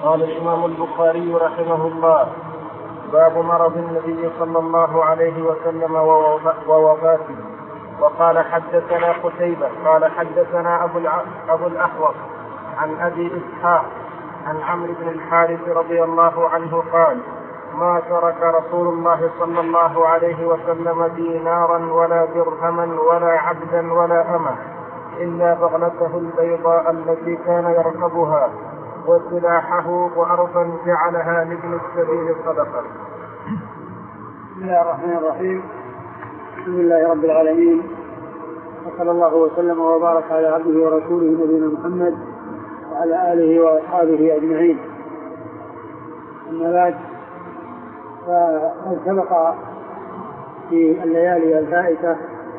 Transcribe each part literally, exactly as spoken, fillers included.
قال الإمام البخاري رحمه الله: باب مرض النبي صلى الله عليه وسلم ووفاته. وقال حدثنا قتيبة قال حدثنا أبو, أبو الأحوص عن أبي إسحاق عن عمرو بن الحارث رضي الله عنه قال: ما ترك رسول الله صلى الله عليه وسلم دينارا ولا درهما ولا عبدا ولا أمة إلا بغلته البيضاء التي كان يركبها وسلاحه وأرضا جعلها لابن السبيل صدقة. بسم الله الرحمن الرحيم. الحمد لله رب العالمين، وصلى الله وسلم وبارك على عبده ورسوله نبينا محمد وعلى آله وأصحابه أجمعين. أما بعد، فقد سبق في الليالي الفائتة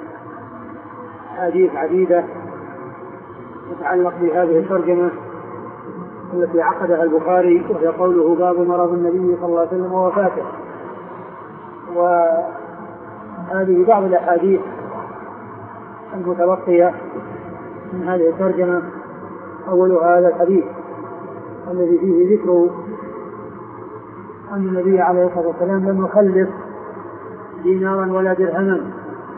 حديث عديدة تتعلق بهذه الترجمة التي عقدها البخاري، وهي قوله: باب مرض النبي صلى الله عليه وسلم ووفاته. وهذه بعض الأحاديث المتبقية من هذه الترجمة. أولها هذا الحديث الذي فيه ذكر أن النبي عليه الصلاة والسلام لم يخلف دينارا ولا درهما،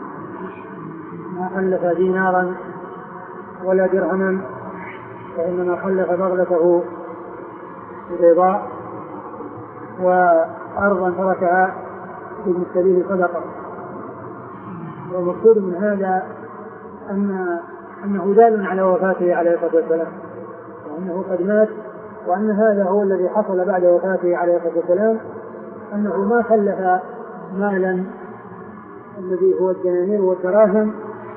ما خلف دينارا ولا درهما، وإنما خلف بغلته البيضاء وأرضا تركها ابن السبيل صدقة. والمقصود من هذا أن أنه دال على وفاته عليه الصلاة والسلام، وأنه قد مات، وأن هذا هو الذي حصل بعد وفاته عليه الصلاة والسلام، أنه ما خلف مالا الذي هو الدنانير والدراهم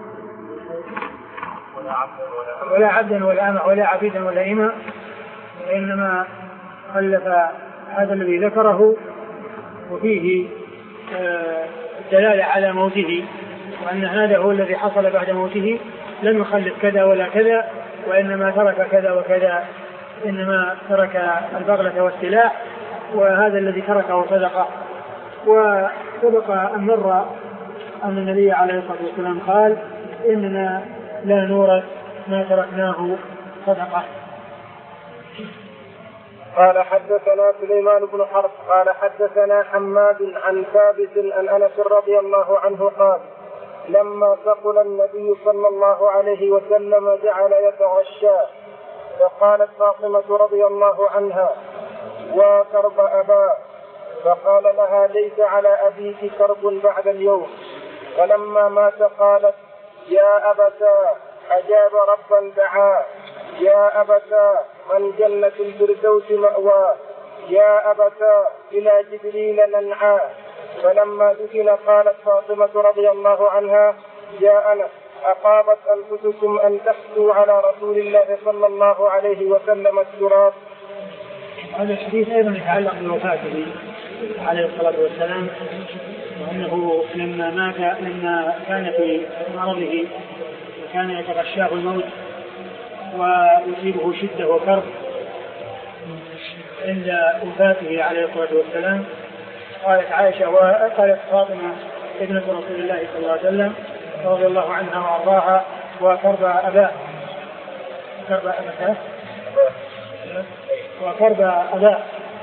ولا عبدا ولا أمة ولا عبيدا ولا إمة، وإنما خلف هذا الذي ذكره، وفيه دلالة على موته، وأن هذا هو الذي حصل بعد موته، لم يخلف كذا ولا كذا، وإنما ترك كذا وكذا، إنما ترك البغلة والسلاح، وهذا الذي تركه صدقة. وسبق أن مر أن النبي عليه الصلاة والسلام قال: إننا لا نورث ما تركناه صدقة. قال حدثنا سليمان بن حرب قال حدثنا حماد عن ثابت عن أنس رضي الله عنه قال: لما ثقل النبي صلى الله عليه وسلم جعل يتغشى، فقالت فاطمة رضي الله عنها: وكرب أباه، فقال لها: ليس على أبيك كرب بعد اليوم. ولما مات قالت: يا أبتاه، أجاب ربا دعاه، يا أبتاه، من جنة الفردوس مأواه، يا أبتاه، إلى جبريل ننعاه. فلما دفن قالت فاطمة رضي الله عنها: يا أنس، أقامت أنفسكم أن تحثوا على رسول الله صلى الله عليه وسلم التراب. هذا الحديث أيضا يتعلق بوفاته عليه الصلاة والسلام، وأنه لما مات لما كان في مرضه وكان يتغشاه الموت ويصيبه شدة وكرب عند وفاته عليه الصلاة والسلام، قالت عائشة وقالت فاطمة ابنة رسول الله صلى الله عليه وسلم رضي الله عنها وأرضاها: وكرب أباه كرب أباه وكرب أباه.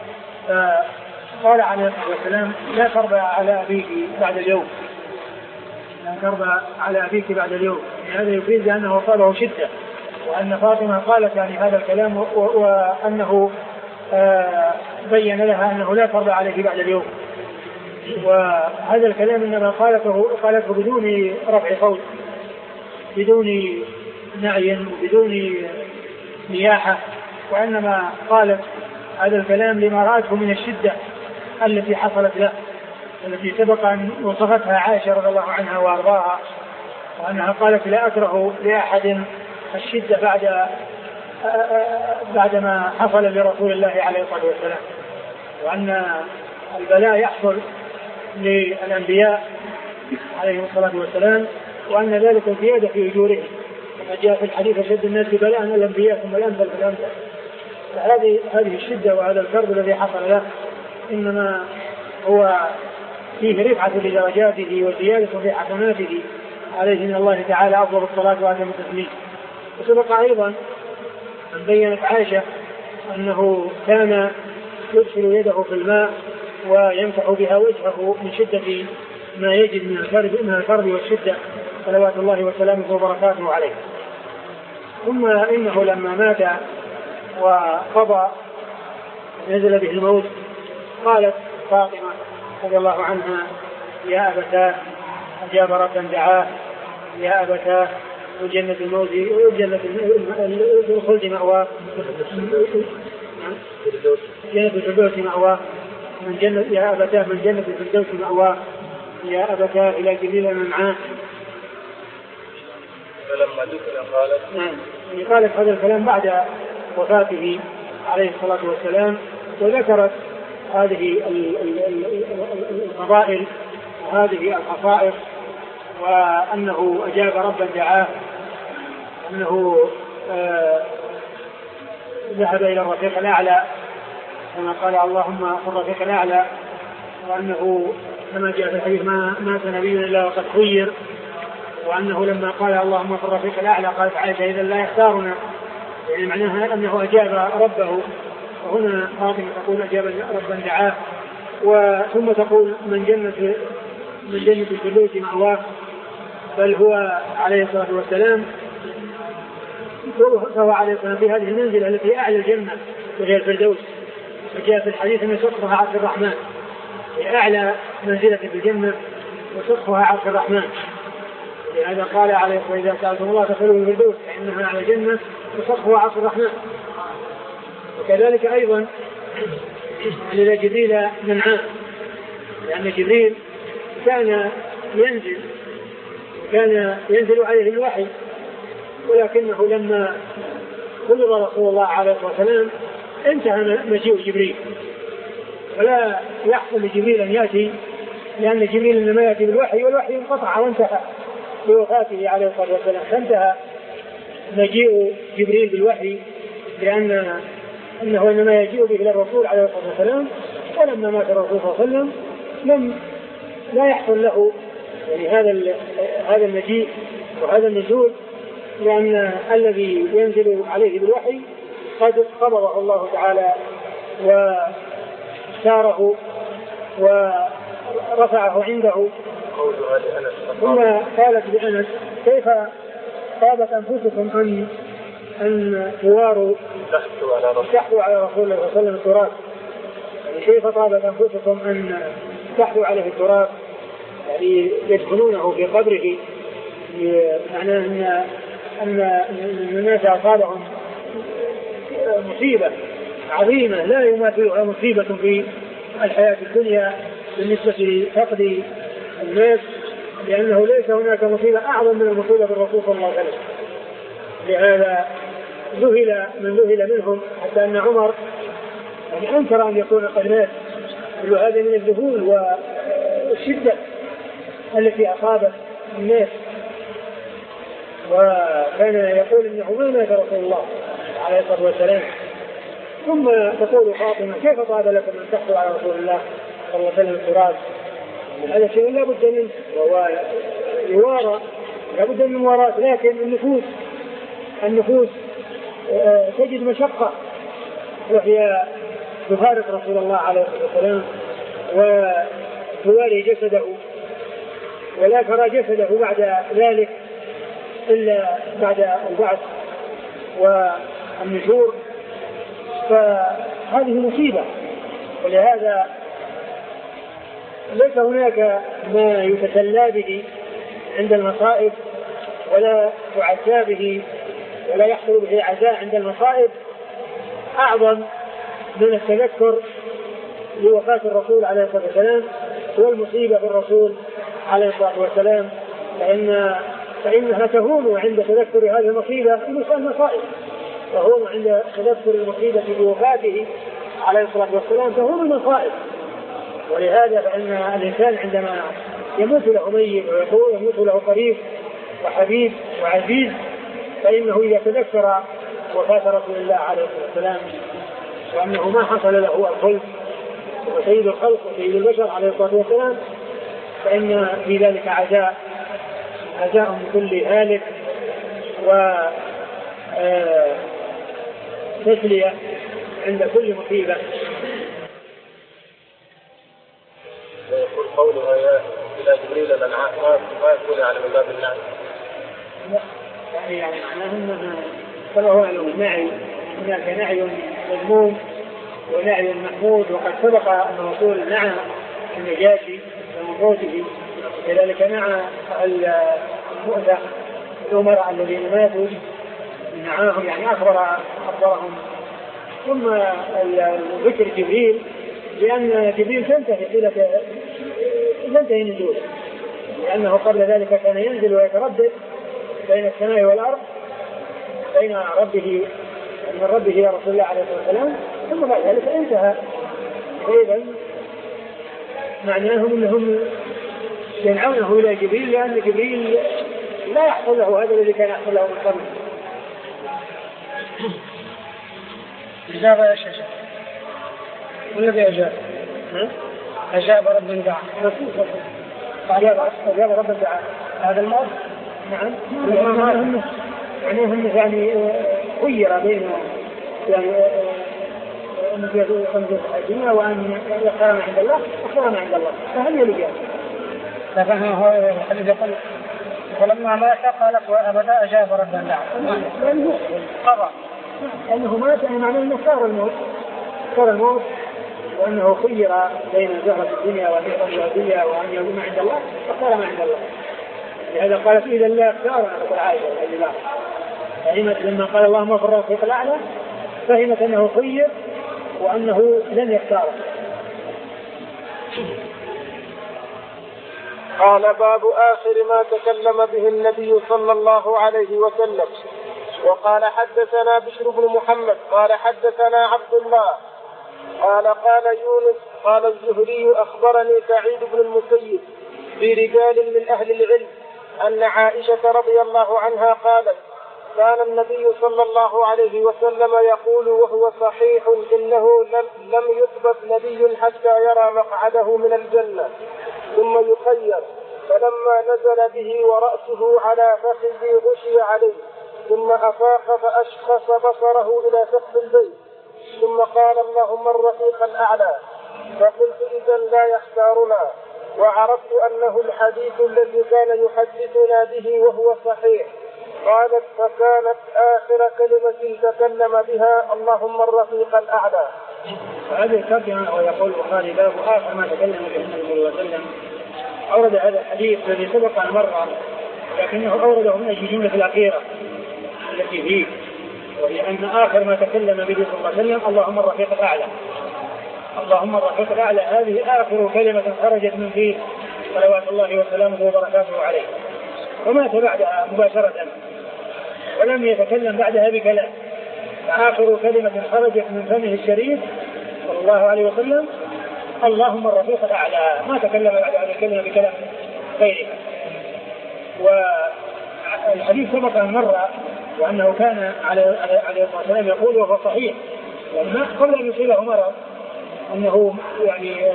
فقال عليه الصلاة والسلام: لا كرب على أبيك بعد اليوم، لا كرب على أبيك بعد اليوم. هذا يفيد بأنه صابه شدة، وأن فاطمة قالت يعني هذا الكلام، وأنه بين لها أنه لا كرب عليه بعد اليوم. وهذا الكلام إنما قالته قالته بدون رفع صوت، بدون نعي، بدون نياحة، وإنما قالت هذا الكلام لما رأته من الشدة التي حصلت له، التي سبق أن وصفتها عائشة رضي الله عنها وأرضاها، وأنها قالت: لا أكره لأحد الشدة بعد بعدما حصل لرسول الله عليه الصلاة والسلام، وأن البلاء يحصل للأنبياء عليه الصلاة والسلام، وأن ذلك زيادة في أجورهم، كما جاء في الحديث: أشد الناس بلاء الأنبياء ثم الأمثل فالأمثل. فهذه هذه الشدة وهذا الكرب الذي حصل له إنما هو فيه رفعة لدرجاته وزيادة في حسناته عليه من الله تعالى أفضل الصلاة وأتم التسليم. وسبق أيضا أن بينت عائشة أنه كان يدخل يده في الماء ويمسح بها وجهه من شدة ما يجد من الكرب من الكرب والشدة صلوات الله وسلامه وبركاته عليه. ثم إنه لما مات وقضى نزل به الموت قالت فاطمة رضي الله عنها: يا أبتاه أجاب ربا دعاه، يا أبتاه وجنة الموت وجنة الخلد مأواه، جنة الفردوس مأواه، من جنة يا أبتاه من جنة الفردوس مأواه، يا أبتاه إلى جبريل من معاه. فلما ذكر قالت نعم يعني قالت هذا الكلام بعد وفاته عليه الصلاة والسلام، وذكرت هذه الفضائل وهذه الخصائص، وأنه أجاب ربا دعاه، أنه آه ذهب إلى الرفيق الأعلى كما قال اللهم في الرفيق الأعلى، وأنه كما جاء في الحديث ما مات نبي إلا وقد خير، وأنه لما قال اللهم في الرفيق الأعلى قالت عائشة إذا لا يختارنا، يعني معناها أنه أجاب ربه. وهنا فاطمة تقول أجاب ربا دعاه، وثم تقول من جنة من جنة الفردوس مأواه، بل هو عليه الصلاة والسلام فهو عليه الصلاة والسلام في هذه المنزلة التي أعلى الجنة وهي الفردوس، وجاء في الحديث أن سقفها عرش الرحمن، أعلى منزلة في الجنة وسقفها عرش الرحمن. لهذا قال عليه الصلاة والسلام: إذا سألتم الله فاسألوه الفردوس فإنها على الجنة وسقفها عرش الرحمن. وكذلك أيضا إلى جبريل منعان، لأن جبريل كان ينزل كان ينزل عليه الوحي، ولكنه لما قبض رسول الله عليه الصلاة والسلام انتهى مجيء جبريل، ولا يحصل لجبريل أن يأتي، لأن جبريل إنما يأتي بالوحي والوحي انقطع وانتهى بوفاته عليه الصلاة والسلام، فانتهى مجيء جبريل بالوحي، لأن أنه إنما يجيء به إلى الرسول عليه الصلاة والسلام. ولما مات الرسول صلى الله عليه وسلم لم لا يحصل له يعني هذا هذا المجيء وهذا النزول، لأن الذي ينزل عليه بالوحي قد قبضه الله تعالى واختاره ورفعه عنده. ثم قالت لأنس: كيف طابت أنفسكم أن أن تواروا تحثوا على رسول الله صلى الله عليه وسلم التراب، يعني كيف طابت أنفسكم أن تحثوا عليه التراب، يعني يدفنونه في قبره، معناه أن أن الناس أصابهم مصيبة عظيمة لا يماثلها مصيبة في الحياة الدنيا بالنسبة لفقد الناس، لأنه ليس هناك مصيبة أعظم من المصيبة بالرسول صلى الله عليه وسلم. لهذا ذهل من ذهل منهم، حتى أن عمر يعني أنكر أن يكون قد مات، هذا من الذهول والشدة التي أصابت الناس. وكان يقول إنه ما مات رسول الله عليه الصلاة والسلام. ثم تقول فاطمة: كيف طاب لكم أن تحثوا على رسول الله صلى الله عليه وسلم التراب؟ هذا شيء لا بد منه، وهو يوارى، لا بد من مواراة، لكن النفوس النفوس تجد مشقة، وهي تفارق رسول الله عليه الصلاة والسلام وتواري جسده، ولا ترى جسده بعد ذلك إلا بعد البعث والنشور، فهذه مصيبة. ولهذا ليس هناك ما يتسلى به عند المصائب ولا يعزى به ولا يحصل به عزاء عند المصائب أعظم من التذكر لوفاة الرسول عليه الصلاة والسلام والمصيبة بالرسول عليه الصلاة والسلام، فإن فإنها تهون عند تذكر هذه المصيبة المصائب، تهون عند تذكر المصيبة بوفاته عليه الصلاة والسلام تهون المصائب. ولهذا فإن الإنسان عندما يموت له ميت ويموت له قريب وحبيب وعزيز، فإنه إذا تذكر وفاة رسول الله عليه الصلاة والسلام وأنه ما حصل له الخلق وسيد الخلق وسيد البشر عليه الصلاة والسلام، فإن في ذلك عزاء عزاء بكل هالك وتسلية عند كل مصيبة. يقول قوله إلى جبريل الأنعام ما يكون على من باب النعم. لا يعني يعني معناه أنه كما هو النعي، هناك نعي مذموم ونعي محمود، وقد سبق أن رسول نعى النجاشي وموته، كذلك نعى المؤتة الأمراء الذين ماتوا نعاهم يعني أخبر أخبرهم. ثم ذكر جبريل لأن جبريل تنتهي إلى تنتهي نزوله، لأنه قبل ذلك كان ينزل ويتردد بين السماء والأرض بين ربه من ربه يا رسول الله عليه الصلاة والسلام، ثم بعد ذلك انتهى. إذن معناهم أنهم ينعونه إلى جبريل لأن جبريل لا يحصل له هذا الذي كان يحصل له من قبل. إجابة يا شيخ ولا بإجابة؟ أجاب رب دعا. أجاب رب دعا هذا الموت. نعم. يعني هم يعني خير بين يعني أن يكون الدنيا وأن يختار ما عند الله واختار ما عند الله، فهل يلجأ؟ فهنا هو الذي يقول ولما مات قالت وأبدا أجاب رب دعا. لأنه قضى أنه مات يعني معناه أنه اختار الموت، اختار الموت وأنه خير بين زهرة الدنيا والنعمة الدنيا وأن يكون ما عند الله واختار ما عند الله. لهذا قالت إذا لا اختار تقول عائشة رضي الله فهمت لما قال اللهم في الرفيق الأعلى فهمت أنه خير وأنه لن يختاره. قال باب آخر ما تكلم به النبي صلى الله عليه وسلم. وقال حدثنا بشر بن محمد قال حدثنا عبد الله قال قال يونس قال الزهري أخبرني سعيد بن المسيب في رجال من أهل العلم أن عائشة رضي الله عنها قالت كان النبي صلى الله عليه وسلم يقول وهو صحيح إنه لم يثبت نبي حتى يرى مقعده من الجنة ثم يخير، فلما نزل به ورأسه على فخذه غشي عليه ثم أفاق فأشخص بصره إلى سقف البيت ثم قال اللهم الرفيق الأعلى، فقلت إذا لا يختارنا، وعرفت أنه الحديث الذي كان يحدثنا به وهو صحيح. قالت فكانت آخر كلمة تكلم بها اللهم الرفيق الأعلى. هذه الترجمة ويقول البخاري باب آخر ما تكلم به النبي صلى الله عليه وسلم. أورد هذا الحديث الذي سبق أن مر لكنه أورده من أجل الجملة الأخيرة التي فيه، وهي أن آخر ما تكلم به صلى الله عليه وسلم اللهم الرفيق الأعلى. اللهم الرفيق الأعلى هذه آخر كلمة خرجت من فيه صلوات الله وسلامه وبركاته عليه، ومات بعدها مباشرة ولم يتكلم بعدها بكلام. آخر كلمة خرجت من فمه الشريف صلى الله عليه وسلم اللهم الرفيق الأعلى، ما تكلم بعد هذه الكلمة بكلام غيرها. والحديث سبق أن مر وأنه كان عليه الصلاة والسلام يقول وهو صحيح يعني قبل أن يصيبه مرض أنه يعني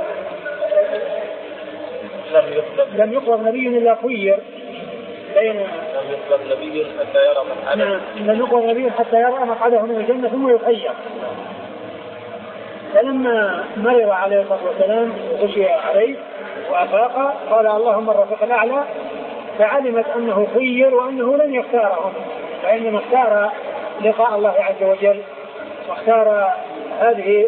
لم يقبض نبي إلا خير بين لم يقبض نبي حتى يرى مقعده لم يقبض نبي حتى يرى مقعده من الجنة ثم يخير. فلما مرض عليه الصلاة والسلام وغشي عليه وأفاق قال اللهم الرفيق الأعلى، فعلمت أنه خير وأنه لن يختارهم، فإنما اختار لقاء الله عز وجل واختار هذه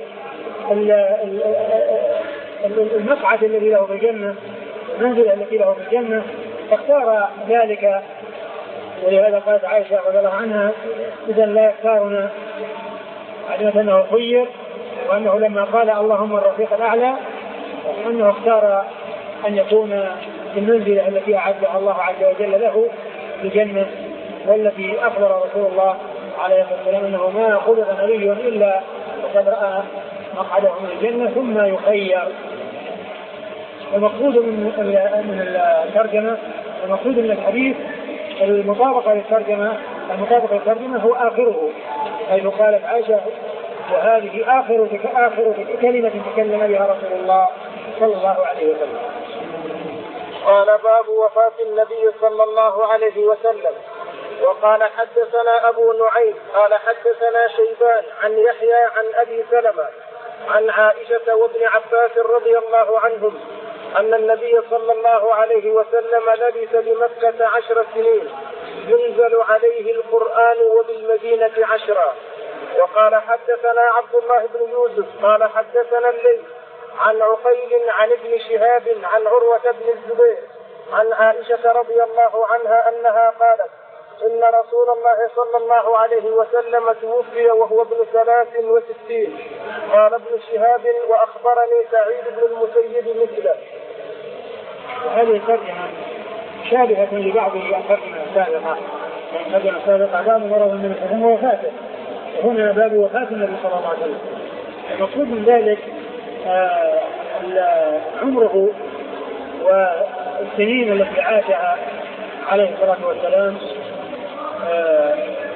المقعد الذي له في الجنة، المنزل التي له في الجنة، فاختار ذلك. ولهذا قالت عائشة رضي الله عنها إذا لا يختارنا، علمت أنه خير وأنه لما قال اللهم الرفيق الأعلى أنه اختار أن يكون في المنزلة التي أعدها الله عز وجل له في الجنة، والتي أخبر رسول الله عليه الصلاة والسلام أنه ما خلق نبي إلا وقد رأى مقعده من الجنة ثم يخير. المقصود من الترجمة المقصود من الحديث المطابقة للترجمة المطابقة للترجمة هو آخره، حيث قالت عائشة وهذه آخر آخر كلمة تكلم بها رسول الله صلى الله عليه وسلم. قال باب وفاة النبي صلى الله عليه وسلم. وقال حدثنا أبو نعيم قال حدثنا شيبان عن يحيى عن أبي سلمة عن عائشة وابن عباس رضي الله عنهم أن النبي صلى الله عليه وسلم لبث بمكة عشر سنين ينزل عليه القرآن وبالمدينة عشرا. وقال حدثنا عبد الله بن يوسف قال حدثنا الليث عن عقيل عن ابن شهاب عن عروة بن الزبير عن عائشة رضي الله عنها أنها قالت إن رسول الله صلى الله عليه وسلم توفي وهو ابن ثلاث وستين. قال ابن شهاب وأخبرني سعيد بن المسيب مثله. وهذه الترجمة شابهة لبعض الترجمة السابقة، الترجمة السابقة باب مرض النبي صلى الله عليه وسلم ووفاته، وهنا باب وفاة النبي صلى الله عليه وسلم. المقصود من ذلك آه عمره والسنين التي عاشها عليه الصلاة والسلام، آه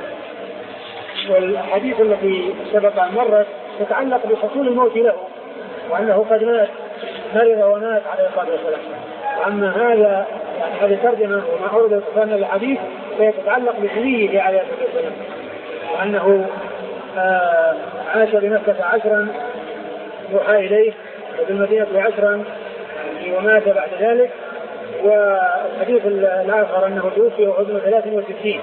والحديث التي سبق أن مرت تتعلق بحصول الموت له، وأنه قد مات مرض ومات عليه الصلاة والسلام. أما هذا يعني هذه ترجمة وما أورد في الحديث فهي تتعلق بسنيه عليه الصلاة والسلام، وأنه آه عاش بمكة عشرا يوحى إليه وبالمدينة عشرا ومات بعد ذلك. والحديث الآخر أنه توفي وهو ابن ثلاث وستين.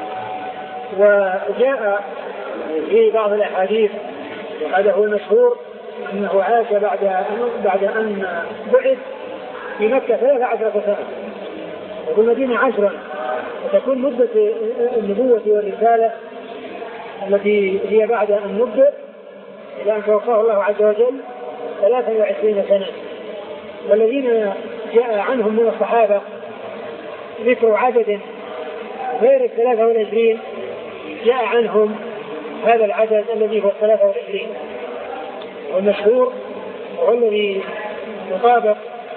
وجاء في بعض الأحاديث وهذا هو المشهور أنه عاش بعد بعد أن بعث في مكة ثلاث عشرة سنة وفي المدينة عشرا، وتكون مدة النبوة والرسالة التي هي بعد أن نبدأ إلى أن توفاه الله عز وجل ثلاثة وعشرين سنة. والذين جاء عنهم من الصحابة ذكر عدد غير الثلاثة والعشرين جاء عنهم هذا العدد الذي هو الثلاثة والعشرين، والمشهور وهو الذي يطابق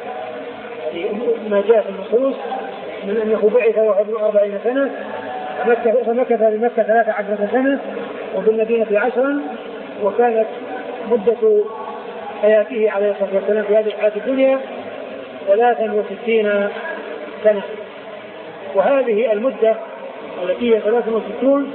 ما جاء في النصوص من أنه بعث وهو ابن أربعين سنة فمكث بمكة ثلاثة عشرة سنة وبالمدينة عشرا، وكانت مدة حياته عليه الصلاة والسلام في هذه الحياة الدنيا ثلاثا وستين سنة. وهذه المدة التي هي ثلاث وستون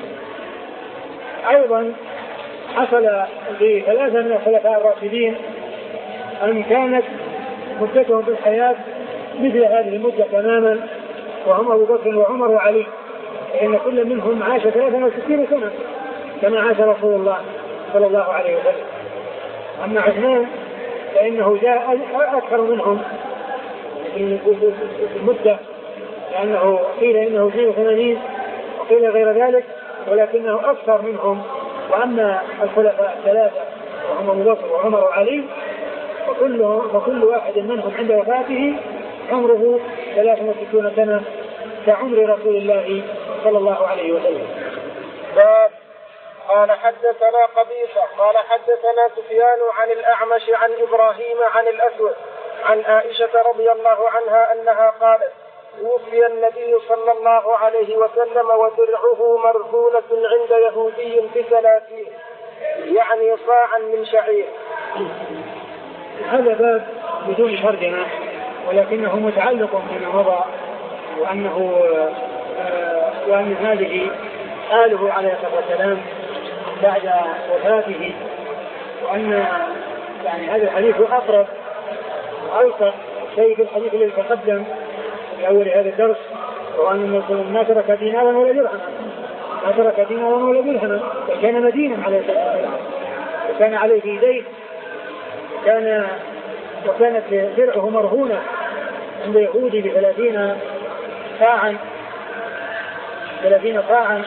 أيضا حصل لثلاثة من الخلفاء الراشدين أن كانت مدتهم في الحياة مثل هذه المدة تماما، وهم أبو بكر وعمر وعلي، فإن كل منهم عاش ثلاثا وستين سنة كما عاش رسول الله صلى الله عليه وسلم. أما عثمان فإنه جاء أكثر منهم في المدة، لأنه قيل إنه اثنين وثمانين وقيل غير ذلك، ولكنه أكثر منهم. وأما الخلفاء الثلاثة وهم أبو بكر وعمر وعلي فكلهم وكل واحد منهم عند وفاته عمره ثلاث وستون سنة كعمر رسول الله صلى الله عليه وسلم. باب قال حدثنا قبيصة قال حدثنا سفيان عن الأعمش عن إبراهيم عن الأسود عن عائشة رضي الله عنها أنها قالت توفي النبي صلى الله عليه وسلم ودرعه مرهونة عند يهودي بثلاثين، يعني صاعا من شعير. هذا باب بدون ترجمة ولكنه متعلق بما مضى، وأنه آه وأن هذه آله عليه الصلاة والسلام بعد وفاته، وأن يعني هذا الحديث أقرب وأوثق شيء في الحديث الذي تقدم في أول هذا الدرس، وأن ما ترك دينارا ولا درهما ما ترك دينارا ولا درهما وكان مدينا عليه الصلاة والسلام، وكان عليه في يديه كان وكانت درعه مرهونة عند يهودي بثلاثين صاعا ثلاثين صاعا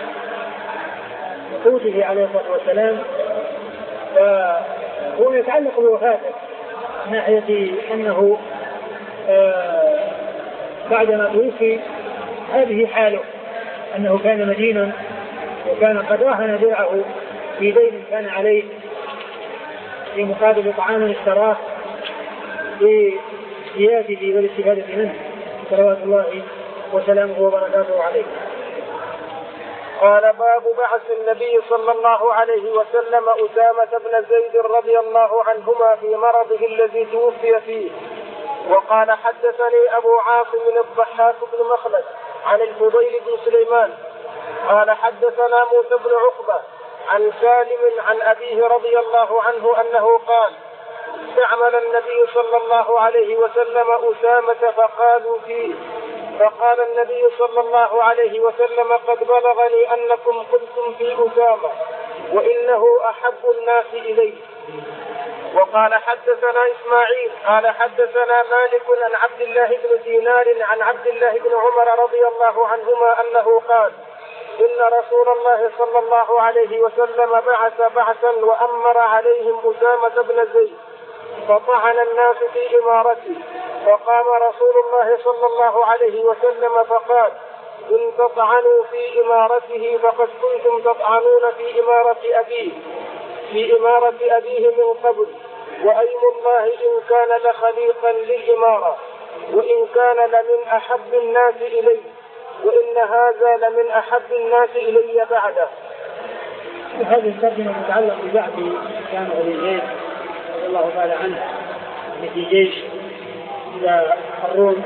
قوته عليه الصلاة والسلام. فهو يتعلق بوفاته من ناحية أنه آه بعدما توفي هذه حاله أنه كان مدينا وكان قد رهن درعه في دين كان عليه في مقابل طعام اشتراه لزيادته والاستفادة منه صلوات الله وسلامه وبركاته عليه. قال باب بعث النبي صلى الله عليه وسلم أسامة بن زيد رضي الله عنهما في مرضه الذي توفي فيه. وقال حدثني أبو عاصم الضحاك بن مخلد عن الفضيل بن سليمان قال حدثنا موسى بن عقبة عن سالم عن أبيه رضي الله عنه أنه قال استعمل النبي صلى الله عليه وسلم أسامة فقالوا فيه فقال النبي صلى الله عليه وسلم قد بلغني أنكم قلتم في أسامة وإنه أحب الناس إليه. وقال حدثنا إسماعيل قال حدثنا مالك عن عبد الله بن دينار عن عبد الله بن عمر رضي الله عنهما أنه قال إن رسول الله صلى الله عليه وسلم بعث بعثا وأمر عليهم أسامة بن زيد فطعن الناس في إمارته فقام رسول الله صلى الله عليه وسلم فقال إن تطعنوا في إمارته فقد كنتم تطعنون في إمارة أبيه في إمارة أبيه من قبل وأيم الله إن كان لخليقا للإمارة وإن كان لمن أحب الناس إليه وإن هذا لمن أحب الناس إلي بعده. هذه الترجمة متعلق ببعث كان أبي زيد رضي الله تعالى عنه في جيش إلى الروم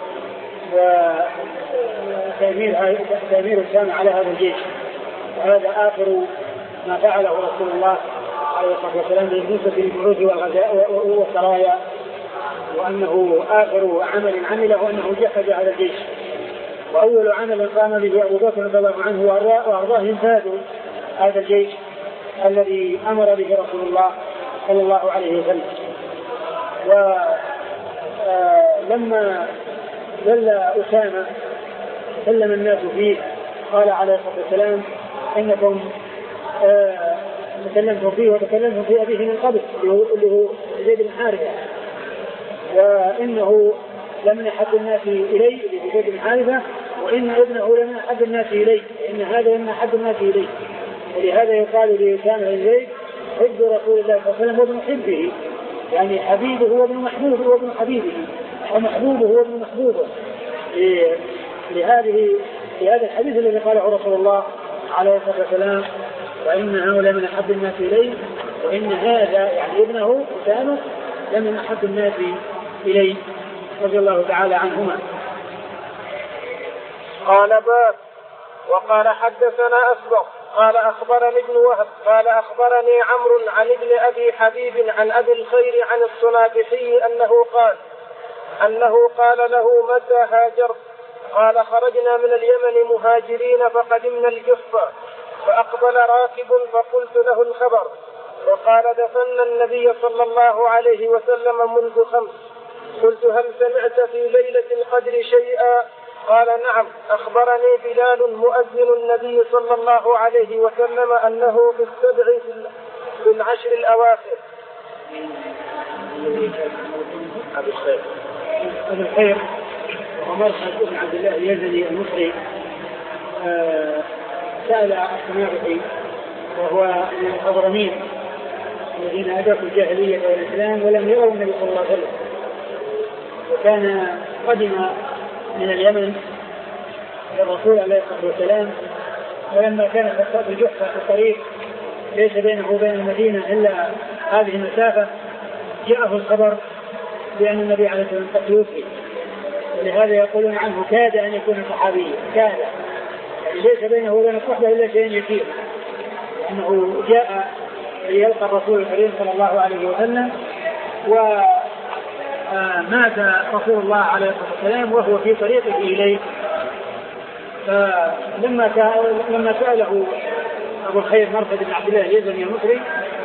وتأمير تأمير الشام على هذا الجيش، وهذا آخر ما فعله رسول الله عليه الصلاة والسلام بالنسبة للبعوث والسرايا، وأنه آخر عمل عمله أنه جهز هذا الجيش، وأول عمل قام به أبو بكر رضي الله عنه وأرضاه ينفاذ هذا الجيش الذي أمر به رسول الله صلى الله عليه وسلم. ولما دل أسامة سلم الناس فيه قال عليه الصلاة والسلام إنكم تكلمتم فيه وتكلمتم في أبيه من قبل اللي هو زيد بن حارثة، وإنه لمن أحب الناس إلي اللي هو زيد بن حارثة، وإن ابنه لمن أحب الناس إلي، إن هذا لمن أحب الناس إلي. ولهذا يقال لأسامة بن زيد حب رسول الله صلى الله عليه وسلم وابن حبه، يعني حبيبه هو ابن محبوبه وابن حبيبه، ومحبوبه هو ابن محبوبه، لهذه لهذا الحديث الذي قاله رسول الله عليه الصلاة والسلام وإن هؤلاء من أحب الناس إليه وإن هذا يعني ابنه أسامة لمن أحب الناس إليه رضي الله تعالى عنهما. قال باب وقال حدثنا أسبق قال أخبرني ابن وهب قال أخبرني عمرو عن ابن أبي حبيب عن أبي الخير عن الصنابحي أنه قال أنه قال له متى هاجرت؟ قال خرجنا من اليمن مهاجرين فقدمنا الجحفة فأقبل راكب فقلت له الخبر وقال دفن النبي صلى الله عليه وسلم منذ خمس. قلت هل سمعت في ليلة القدر شيئا؟ قال نعم أخبرني بلال مؤذن النبي صلى الله عليه وسلم أنه في السبع في العشر الأواخر. أبو الخير أبو الخير ومرحب بن عبد الله اليزني المصري آه سأل الصنابحي وهو من الحضرمين الذين أدركوا الجاهلية والإسلام ولم يروا النبي صلى الله عليه وسلم، وكان قدم من اليمن للرسول عليه الصلاة والسلام، ولما كان في الجحفة في الطريق ليس بينه وبين المدينة إلا هذه المسافة جاءه الخبر بأن النبي عليه الصلاة والسلام قد توفي، ولهذا يقولون عنه كاد أن يكون صحابيا، كاد يعني ليس بينه وبين الصحبة إلا شيء يسير، أنه جاء ليلقى الرسول الكريم صلى الله عليه وسلم ومات رسول الله عليه الصلاة والسلام وهو في طريقه إليه. فلما لما سأله أبو الخير مرثد بن عبد الله اليزني المصري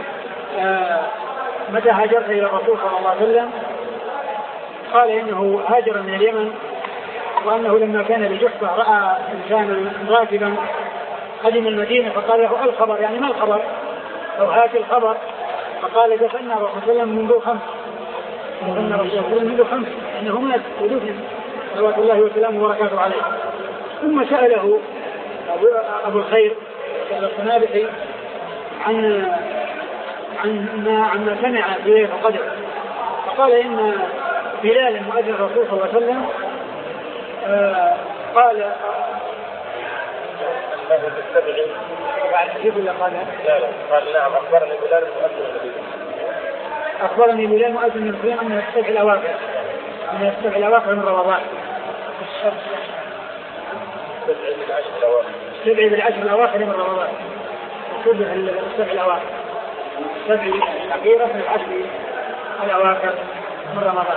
متى هاجرت إلى الرسول صلى الله عليه وسلم؟ قال إنه هاجر من اليمن، وأنه لما كان بجحفة رأى إنسانا راكبا قدم المدينة فقال له الخبر، يعني ما الخبر أو هات الخبر، فقال دفنا الرسول صلى الله عليه وسلم منذ خمس دفنا الرسول صلى الله عليه وسلم منذ خمس إنه مات ودفن صلوات الله وسلامه وبركاته عليه. ثم سأله أبو الخير سأل الصنابحي عن عن ما عما سمع في ليلة القدر، فقال إن بلال مؤذن الرسول صلى الله عليه وسلم آه قال بعد حديث ولا قال لا لا قال نعم أخبرني بلال مؤذن النبي أخبرني بلال مؤذن النبي أنه السبع الأواخر من السبع الأواخر من رمضان السبع من عشر الأواخر سبع بالعشر الأواخر من رمضان، سبع السبع الأواخر، السبع الأخيرة من العشر الأواخر من رمضان.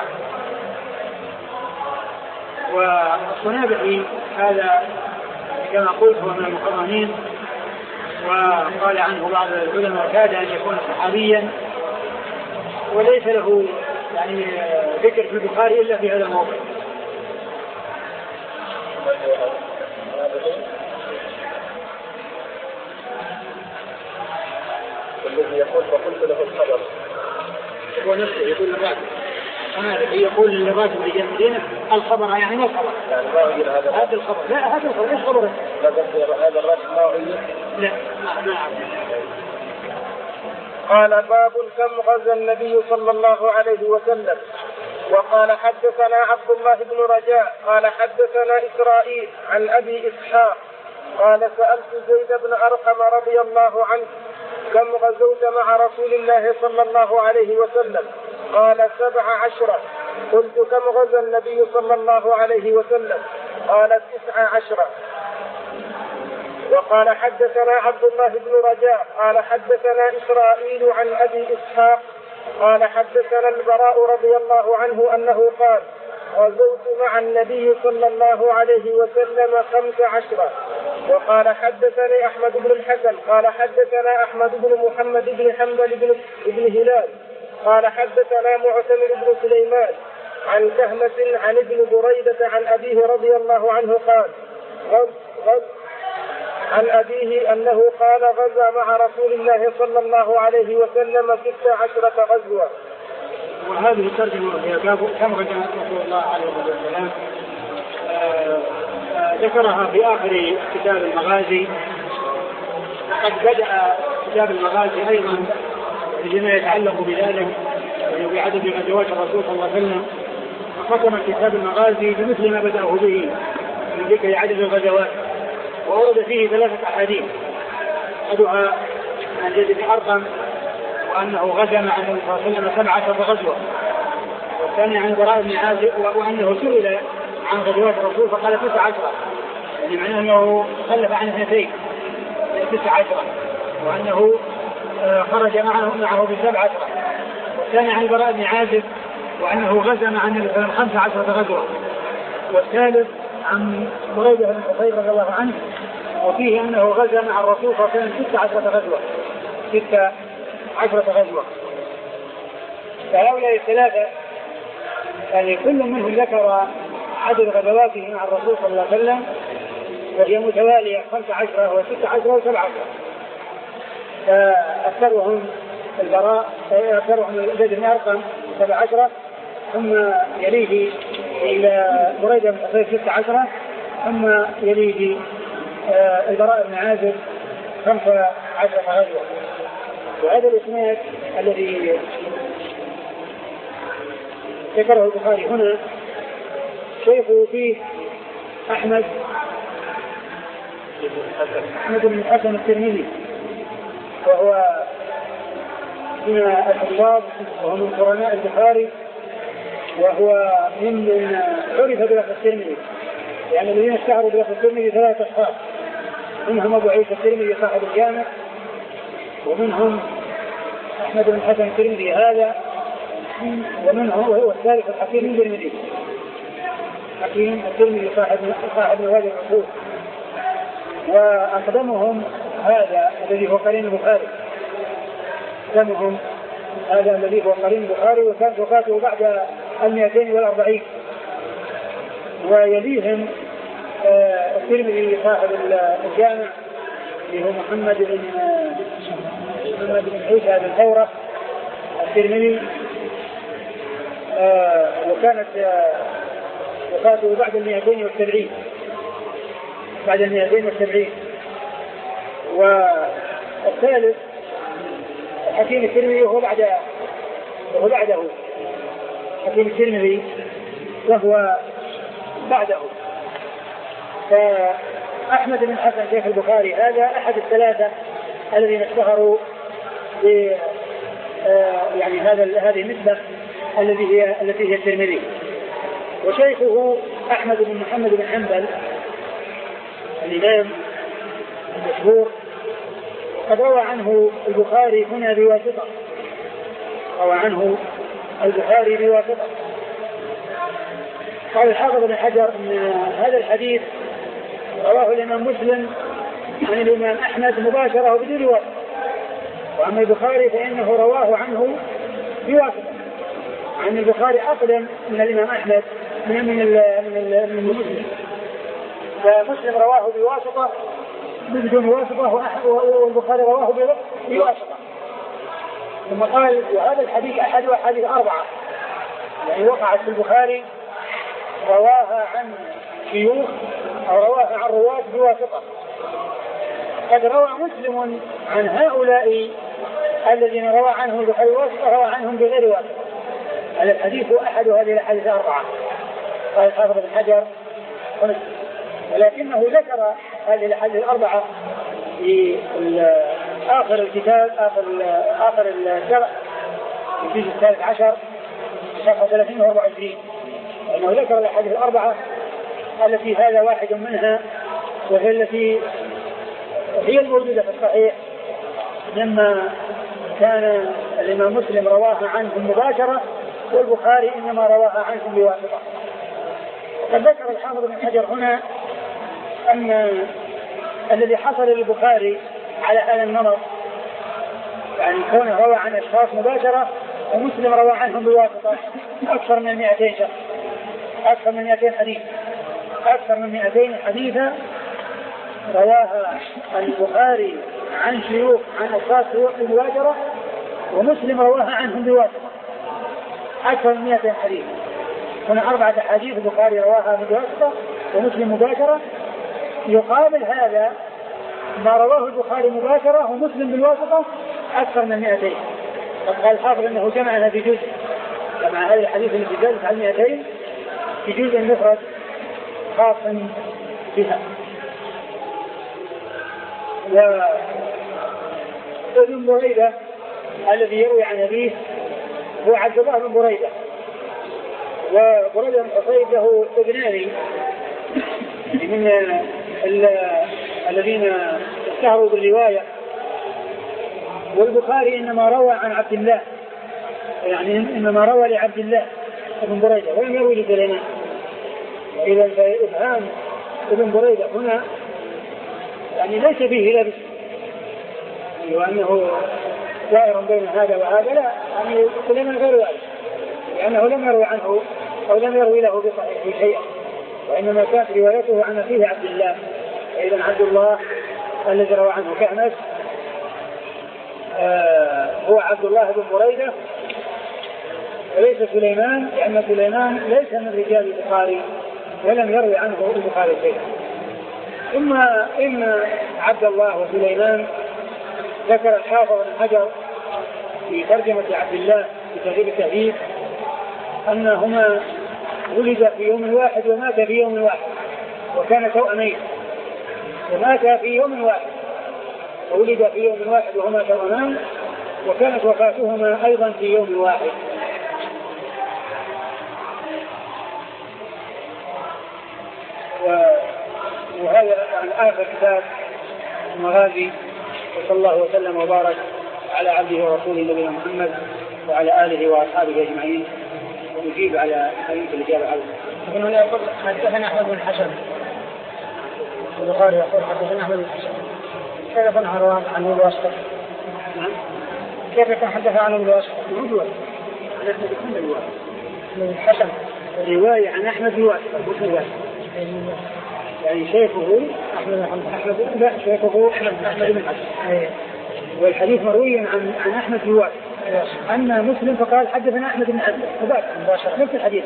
والصنابحي هذا كما قلت هو من المقرنين، وقال عنه بعض العلماء كاد أن يكون صحابيا، وليس له يعني ذكر في البخاري إلا في هذا الموضع. الذي يقول فقلت له الخبر هو نفسه يقول للراكب، أنا يقول للراكب اللي جاء المدينة الخبر يعني ما الخبر؟ يعني ما أعين هذا هذا الخبر. لا هذا الخبر، إيش خبره؟ هذا الراكب ما أعين. لا ما أعرف. قال باب كم غزا النبي صلى الله عليه وسلم. وقال حدثنا عبد الله بن رجاء قال حدثنا إسرائيل عن أبي إسحاق قال سألت زيد بن أرقم رضي الله عنه كم غزوت مع رسول الله صلى الله عليه وسلم؟ قال سبع عشرة. قلت كم غزا النبي صلى الله عليه وسلم؟ قال تسع عشرة. وقال حدثنا عبد الله بن رجاء قال حدثنا إسرائيل عن أبي إسحاق قال حدثنا البراء رضي الله عنه أنه قال غزوت مع النبي صلى الله عليه وسلم خمس عشرة. وقال حدثني أحمد بن الحسن قال حدثنا أحمد بن محمد بن حنبل بن, بن هلال قال حدثنا معتمر بن سليمان عن كهمة عن ابن بريدة عن أبيه رضي الله عنه قال غز غز عن أبيه أنه قال غزا مع رسول الله صلى الله عليه وسلم ست عشرة غزوة. وهذه الترجمة هي كم غزا رسول الله عليه وسلم ذكرها في آخر كتاب المغازي. قد بدأ كتاب المغازي أيضا بما يتعلق بذلك وبعدد غزوات الرسول صلى الله عليه وسلم، وختم كتاب المغازي بمثل ما بدأه به من ذكر عدد الغزوات، وورد فيه ثلاثة أحاديث أحدها عن زيد بن أرقم وأنه غزا مع النبي صلى الله عليه وسلم سبع عشرة غزوة، والثاني عن البراء بن عازب وأنه سئل عن غزوات الرسول فقال تسع عشرة، يعني معناه أنه خلف عن اثنتين تسع عشرة، وأنه خرج معه معه بسبع عشرة. والثاني عن البراء بن عازب وأنه غزا مع النبي صلى الله عليه وسلم خمس عشرة غزوة. والثالث عن بريدة بن حصير رضي الله عنه وفيه أنه غزا مع الرسول صلى الله عليه وسلم ست عشرة غزوة ست عشرة غزوة. فهؤلاء الثلاثة يعني كل منهم ذكر عدد غزواته مع الرسول صلى الله عليه وسلم وهي متوالية خمس عشرة وست عشرة وسبع عشرة. فأكثرهم البراء أكثرهم زيد بن أرقم سبع عشرة، ثم يليه إلى بريدة بن حصير ست عشرة، ثم يليه البراء بن عازب خمسة عشرة غزوة. وهذا الإسناد الذي ذكره البخاري هنا شيخه فيه أحمد أحمد بن الحسن الترمذي، وهو من الحفاظ وهو من قرناء البخاري، وهو ممن عرف بلفظ الترمذي، يعني الذين اشتهروا بلفظ الترمذي ثلاثة أشخاص، منهم أبو عيسى الترمذي صاحب الجامع، ومنهم أحمد بن الحسن الترمذي هذا، ومنهم هو الثالث الحكيم الترمذي حكيم الترمذي صاحب صاحب هذه الأصول. وأقدمهم هذا الذي هو قرين البخاري، أقدمهم هذا الذي هو قرين البخاري وكانت وفاته بعد المئتين والأربعين. ويليهم آه الترمذي صاحب الجامع اللي هو محمد بن محمد بن عيسى بن ثورة الترمذي، آه وكانت آه وفاته بعد المئتين والسبعين بعد المئتين والسبعين. والثالث حكيم الترمذي وهو بعد وهو بعده حكيم الترمذي وهو بعده. فأحمد بن حسن شيخ البخاري هذا أحد الثلاثة الذين اشتهروا ب يعني هذا هذه النسبة التي هي التي هي الترمذي. وشيخه أحمد بن محمد بن حنبل الإمام مشهور قد روى عنه البخاري هنا بواسطة، روى عنه البخاري بواسطة. قال الحافظ بن حجر أن هذا الحديث رواه الإمام مسلم عن الإمام أحمد مباشرة وبدون واسطة، وأما البخاري فإنه رواه عنه بواسطة، عن البخاري أقدم من الإمام أحمد من من من مسلم، فمسلم رواه بواسطة بدون واسطة والبخاري رواه بواسطة. ثم قال وهذا الحديث أحد أحاديث أربعة، يعني وقعت في البخاري رواها عن شيوخ أو رواها عن رواة بواسطة. قد روى مسلم عن هؤلاء الذين روى عنهم البخاري بواسطة روى عنهم بغير واسطة. هذا الحديث أحد هذه الأحاديث الأربعة، قال الحافظ بن حجر، ولكنه ذكر هذه الأحاديث الأربعة في آخر الكتاب آخر آخر الشرح في الجزء الثالث عشر صفحة ثلاثين وأربعة وعشرين، لأنه ذكر الأحاديث الأربعة التي هذا واحد منها، وهي التي هي الموجودة في الصحيح لما كان الإمام مسلم رواها عنهم مباشرة والبخاري إنما رواها عنهم بواسطة. وقد ذكر الحافظ بن حجر هنا أن الذي حصل للبخاري على هذا النمط، يعني كونه روى عن أشخاص مباشرة ومسلم روى عنهم بواسطة أكثر من مئتين شخص، أكثر من مئتين حديث، أكثر من مئتين حديثا رواها البخاري عن شيوخ عن أشخاص شيوخ مباشرة، ومسلم رواها عنهم بواسطة أكثر من مئتين حديث. هنا أربعة حديث البخاري رواها بواسطة ومسلم مباشرة، يقابل هذا ما رواه البخاري مباشرة ومسلم بالواسطة أكثر من مئتين. قال الحافظ أنه جمعها في جزء، جمع هذه الحديث التي زادت عن مئتين في جزء مفرد خاص بها. وابن بريدة الذي يروي عن أبيه هو عبد الله بن بريدة، وبريدة بن حصيب له ابنان من الذين اشتهروا بالرواية، والبخاري إنما روى عن عبد الله، يعني إنما روى لعبد الله بن بريدة ولم يروي لسليمان. إذا فإفهام ابن بريدة هنا يعني ليس فيه لبس، وأنه دائر بين هذا وهذا، لا، يعني سليمان غير ذلك، لأنه لم يروي عنه أو لم يروي له بصحيح شيئا، وإنما كانت روايته عن فيه عبد الله. إذن عبد الله الذي روى عنه كأنس آه هو عبد الله بن بريدة وليس سليمان، لأن سليمان ليس من رجال البخاري ولم يروي عنه البخاري شيئا. إما إما عبد الله وسليمان ذكر الحافظ بن حجر في ترجمة عبد الله في تهذيب التهذيب أنهما ولد في يوم واحد ومات في يوم واحد، وكان توأمين، ومات في يوم واحد، وولد في يوم واحد وهما توأمان، وكانت وفاتهما أيضا في يوم واحد. وهذا عن آخر كتاب المغازي، وصلى الله وسلم وبارك على عبده ورسوله نبينا محمد وعلى آله وأصحابه أجمعين، ونجيب على حديث الإجابة عنه. هنا يقول حدثنا أحمد بن حسن، البخاري يقول حدثنا أحمد بن حسن، كيف يكون عنه بالواسطة؟ كيف يكون حدث عنه بالواسطة؟ موجود عن أحمد بن الواسطة بن حسن، رواية عن أحمد بالواسطة، يعني شيخه أحمد أحمد لا شيخه أحمد أحمد بن حسن، والحديث مروي عن عن أحمد بالواسطة. أما مسلم فقال حدثنا أحمد بن حنبل، مباشرة نفس الحديث.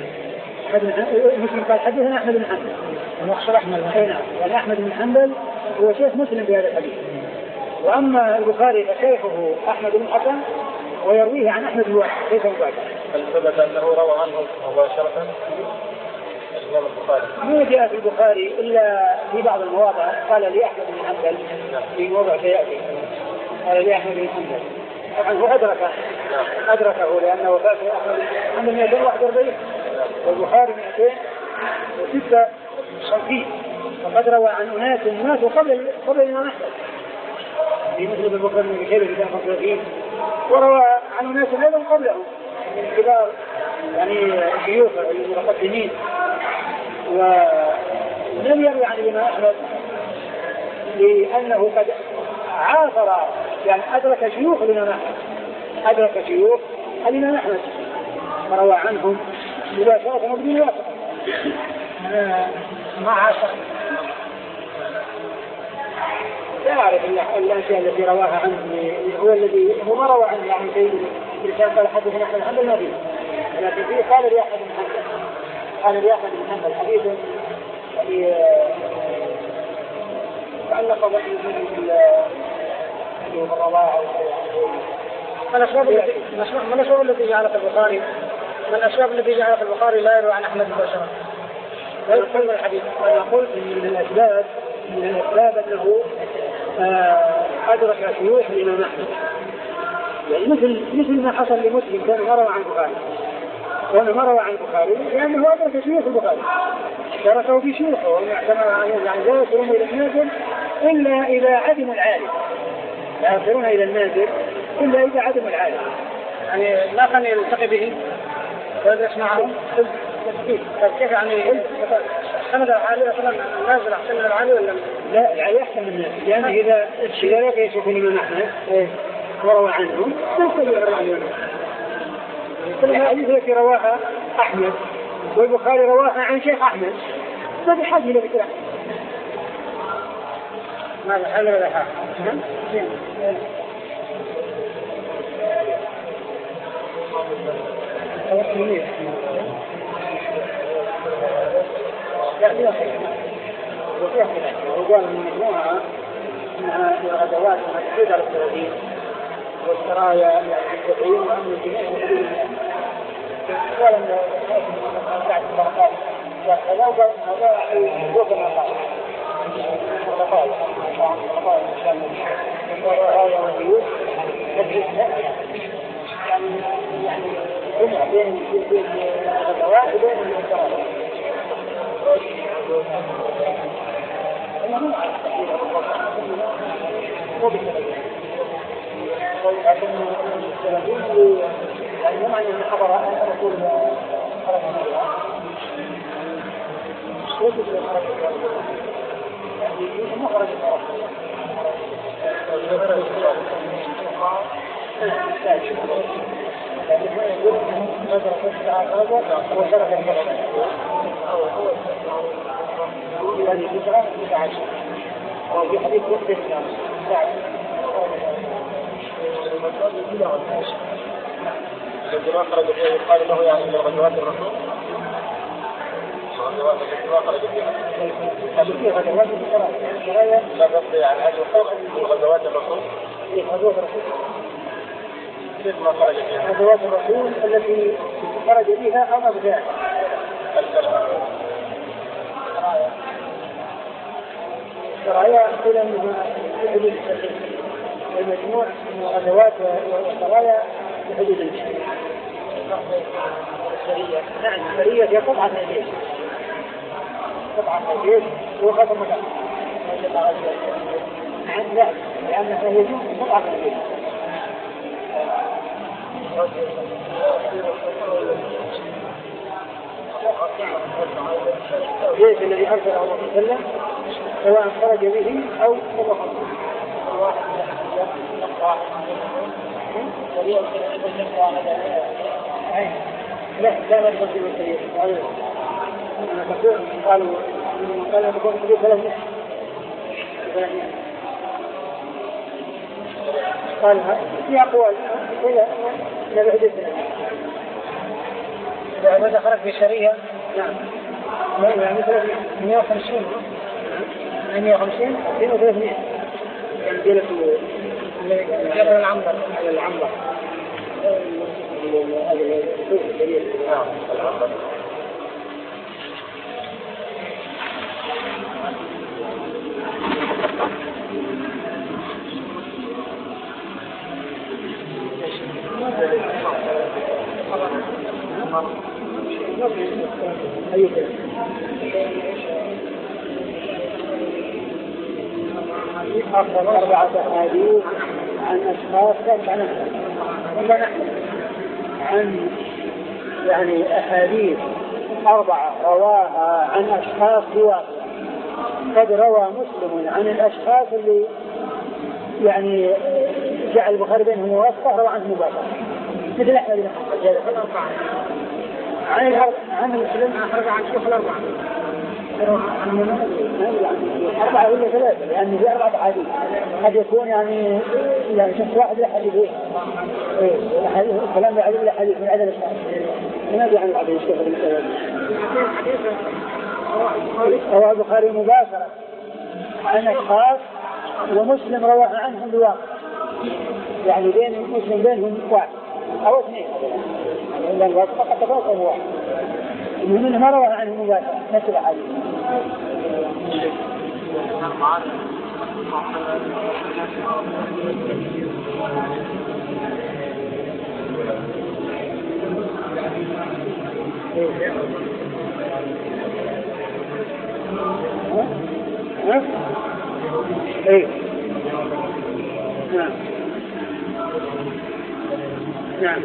مسلم قال حدثنا أحمد بن حنبل، المقصود أحمد بن حنبل، يعني أحمد بن حنبل هو شيخ مسلم بهذا الحديث. وأما البخاري فشيخه أحمد بن حسن ويرويه عن أحمد بالواسطة ليس مباشرة. هل ثبت أنه روى عنه مباشرة؟ ما جاء في البخاري إلا في بعض المواضع قال لي أحمد بن حنبل في موضع سيأتي، قال لي أحمد بن حنبل، طبعا هو أدركه أدركه لأن وفاة أحمد بن حنبل مئتين وواحد وأربعين والبخاري مئتين وستة وخمسين، وقد روى عن أناس ماتوا قبل قبل الإمام أحمد في مثل ابن بكر بن شيبة في أخر فيه، وروى عن أناس أيضا قبلهم من كبار يعني الشيوخ المتقدمين، ولم يروي عن الإمام أحمد لأنه قد عاصر يعني أدرك شيوخ الإمام أحمد أدرك شيوخ الإمام أحمد فروى عنهم مباشرة وبدون واسطة ما عاصر. لا أعرف الأشياء التي رواها عنه هو الذي هو ما روى عنه يعني شيء بالكلام قال حدثنا أحمد بن حنبل ما فيه، لكن فيه قال لي أحمد بن حنبل قال لي أحمد بن حنبل حديث يعني تعلق بالرضاعة من الأسباب التي جعلت البخاري من الأسباب التي جعلت البخاري لا يروي عن أحمد مباشرة. ويقول الحديث أنا قلت من الأسباب من الأسباب أنه أدرك شيوخ الإمام أحمد، يعني مثل مثل ما حصل لمسلم كان ما روى عن البخاري وأنا ما روى عن البخاري لأنه أدرك شيوخ البخاري درسه في شيوخه ويعتمد يعني لا يصلون إلى النازل إلا إذا عدم العالم لا يصلون إلى النازل إلا إذا عدم العالم يعني ما كان يلتقي به ويدرس معهم كيف يعني سند العالي أصلا النازل أحسن من العالي ولا لا؟ العالي أحسن من النازل لأن إذا إذا لقى يشوف الإمام أحمد وروى عنهم تنسل يروى عنهم. كل الحديث التي رواها أحمد والبخاري رواها عن شيخ أحمد ما بحاجة إلى ذكر ما بحاجة إلى ذكر لا فيها خير وفيها خلاف وقال من مجموعة أنها الغزوات أنها تزيد على الثلاثين والسرايا يعني السبعين وأن الجميع يقولون قال أن بعد البركات وكذا وقال هذا فوق ما قال الرقاية الرقاية من وراء والبيوت يعني يعني جمع بين بين الغزوات وبين السرايا لكن الثلاثين يعني معنى أن خبر أن رسول الله خرج منها ليس خرج يعني ما خرج وفي حديث وقت الذي خرج فيه يقال له يعني من غزوات الرسول غزوات التي خرج فيها هذه غزوات السرايا لا قصدي يعني هذه غزوات الرسول في غزوات الرسول كيف ما خرج فيها غزوات الرسول التي خرج فيها أو أبداع السرايا كلها من حدود السرايا المجموع من الغزوات والسرايا في حدود السرايا نعم السرية هي قطعة من الجيش قطعة من الجيش وخطر مكان نعم لا لأنها هي قطعة من الجيش الجيش الذي أرسله الله صلى الله عليه وسلم سواء خرج به أو هو خرج واحد لا لا ما تقول في المسيح أنا تقول قالوا قالوا تقول في ثلاثة قال في أقوال إذا نبي حدثنا إذا ماذا خرج في شريعة نعم يعني مثلا مئة وخمسين مئة وخمسين اثنين وثلاثمائة يعني جلس جبل العنبر على العنبر هذا السوق الكبير نعم العنبر أيوة أخذ أربعة أحاديث عن أشخاص عن عن يعني أحاديث أربعة رواها عن أشخاص بواقع. قد روى مسلم عن الأشخاص اللي يعني جعل البخاري بينهم واسطة روى عنه مباشرة مثل أحمد بن حنبل عن عن مسلم أخرج عن شيوخ الأربعة أربعة ولا ثلاثة لأن في أربعة أحاديث قد يكون يعني يعني شخص واحد لحديثين الحديث كلام يعدل الحديث من عدد الأشخاص لماذا عن العدد الشيخ الثلاثة روى البخاري مباشرة عن أشخاص ومسلم روى عنهم بواقع يعني بين مسلم بينهم واحد أو اثنين لأن فقط تفاصل واحد المهم ما روى عنهم مباشرة نفس الحديث. ها؟ ايه نعم نعم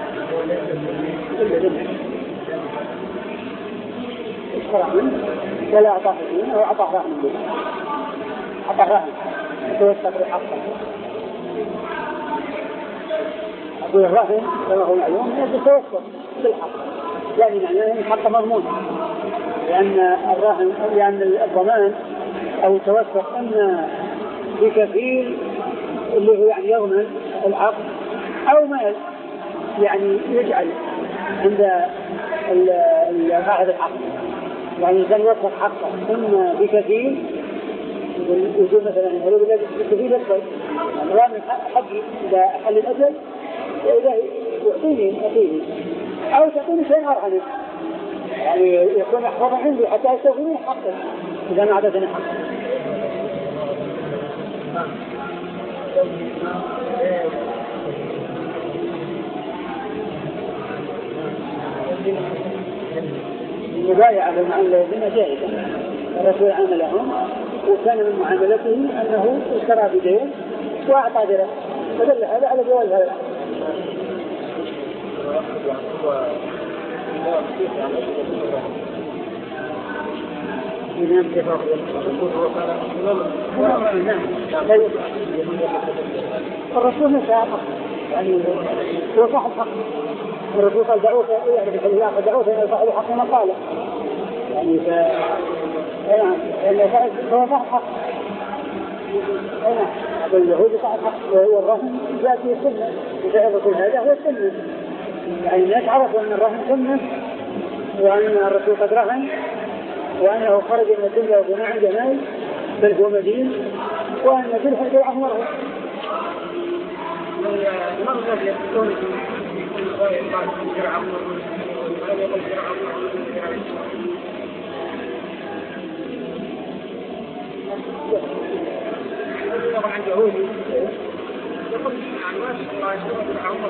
اشترى منه ولا أعطاه دين أو أعطاه رهن دين أعطاه رهن توسط بحقه. أقول الرهن كما هو معلوم يتوسط بالحق يعني معناه أن الحق مضمون لأن الرهن لأن الضمان أو التوسط إما بكفيل اللي هو يعني يضمن العقد أو مال يعني يجعل عند صاحب الحق يعني إذا يوثق حقه إما بكفيل وجود مثلا هلو بالله بكفيل يكفي يعني رامي حقي إذا حل الأجل وإذا يعطيني أعطيني أو تعطيني شيء أرهنه يعني يكون يحفظه عندي حتى يستوفيني حقه إذا ما عدتني حقه. المبايعة بمعنى الذين جائزة الرسول عملهم وكان من معاملته أنه اشترى بدين وأعطى درهم فدل هذا على جواز هذا. الرسول نساء يعني هو صاحب حق الرسول قال دعوه يعرف الحلال فدعوه إلى صاحب حق مقالة يعني ف هو صاحب حق اليهود صاحب حق وهو الرهن يأتي السنة وفعل الرسول هذا هو السنة يعني الناس عرفوا أن الرهن سنة وأن الرسول قد رهن وأنه خرج من الدنيا وما عنده مال بل هو مدين وأن ذلك يدعه مرة مرة يقولون طبعا يهودي يقول عن ناس الله يسلمك عمر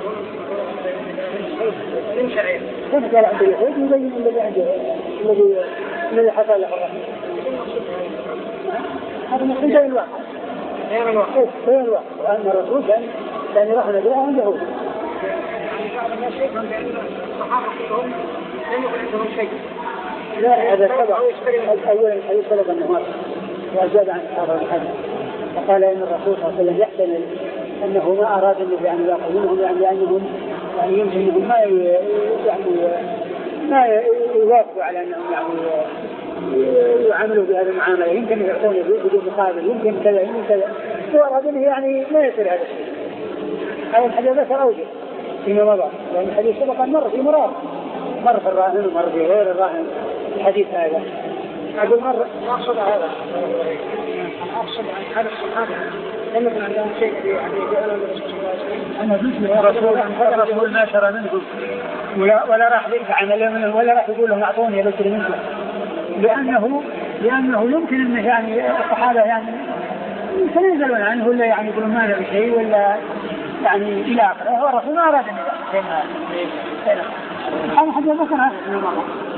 من شعير كيف قال عند اليهود يبين الذي عنده الذي الذي حصل له الرحمة هذا من غير الواقع غير الواقع غير الواقع وأن الرسول كان كان يروح نجراه عند يهود يعني بعض الناس يفهم بأن الصحابة كلهم لم يكن عندهم شيء لا هذا سبق أولا الحديث سبق النهار وأجاب عن الصحابة الحديث فقال إن الرسول صلى الله عليه وسلم يحتمل أنه ما أراد النبي أن يلاقوا منهم يعني لأنهم يعني يمكن أنهم ما يعني ما يوافقوا على أنهم يعني يعاملوا بهذه المعاملة يمكن يعطون بدون مقابل يمكن كذا يمكن كذا هو أراد أنه يعني ما يصير هذا الشيء. هذا الحديث بس أوجه فيما مضى لأن الحديث سبق مر في مرار مر في الراهن ومر في غير الراهن الحديث هذا أقول مرة أقصد هذا أقصد عن حال الصحابة لم يكن عندهم شيء يعني جعلوا لرسول الله أنا قلت يا رسول هذا رسول ما شرى منكم ولا ولا راح يفعل منه ولا راح يقول لهم أعطوني بشر منكم لأنه لأنه يمكن أن يعني الصحابة يعني يتنازلون عنه ولا يعني يقولون ما له شيء ولا يعني إلى آخره هو الرسول ما أراد أن يفعل شيء. أنا حديث ذكر هذا